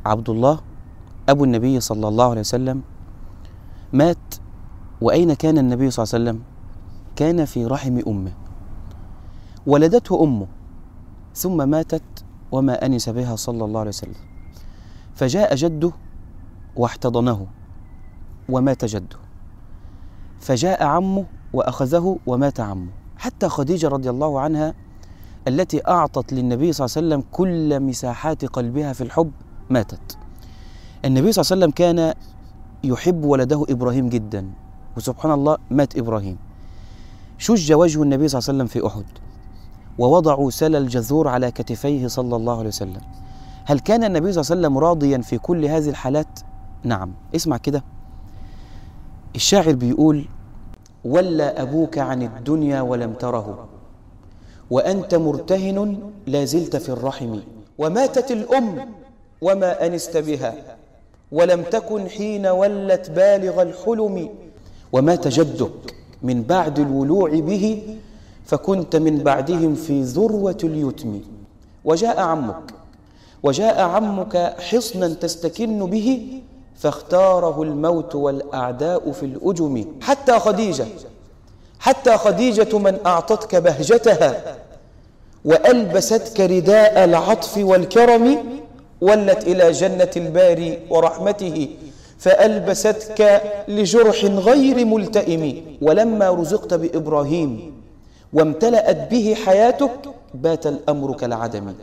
عبد الله أبو النبي صلى الله عليه وسلم مات. وأين كان النبي صلى الله عليه وسلم؟ كان في رحم أمه، ولدته أمه ثم ماتت وما أنس بها صلى الله عليه وسلم، فجاء جده واحتضنه ومات جده، فجاء عمه وأخذه ومات عمه، حتى خديجة رضي الله عنها التي أعطت للنبي صلى الله عليه وسلم كل مساحات قلبها في الحب ماتت. النبي صلى الله عليه وسلم كان يحب ولده إبراهيم جدا، وسبحان الله مات إبراهيم. شج وجه النبي صلى الله عليه وسلم في أحد، ووضعوا سل الجذور على كتفيه صلى الله عليه وسلم. هل كان النبي صلى الله عليه وسلم راضيا في كل هذه الحالات؟ نعم. اسمع كده، الشاعر بيقول: ولى أبوك عن الدنيا ولم تره، وأنت مرتهن لا زلت في الرحم، وماتت الأم وما أنست بها، ولم تكن حين ولت بالغ الحلم، ومات جدك من بعد الولوع به، فكنت من بعدهم في ذروة اليتم، وجاء عمك حصنا تستكن به، فاختاره الموت والأعداء في الأجم. حتى خديجة من أعطتك بهجتها وألبستك رداء العطف والكرم، ولت إلى جنة الباري ورحمته، فألبستك لجرح غير ملتئم. ولما رزقت بإبراهيم وامتلأت به حياتك، بات الأمر كالعدم،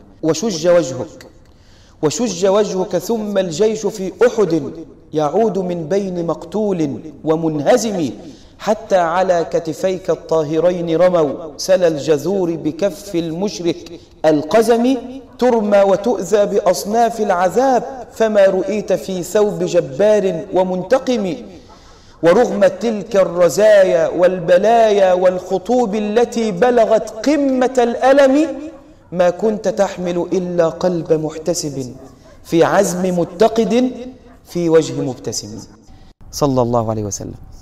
وشج وجهك ثم الجيش في أحد يعود من بين مقتول ومنهزم، حتى على كتفيك الطاهرين رموا سل الجذور بكف المشرك القزم، ترمى وتؤذى بأصناف العذاب، فما رؤيت في ثوب جبار ومنتقم. ورغم تلك الرزايا والبلايا والخطوب التي بلغت قمة الألم، ما كنت تحمل إلا قلب محتسب في عزم متقد في وجه مبتسم، صلى الله عليه وسلم.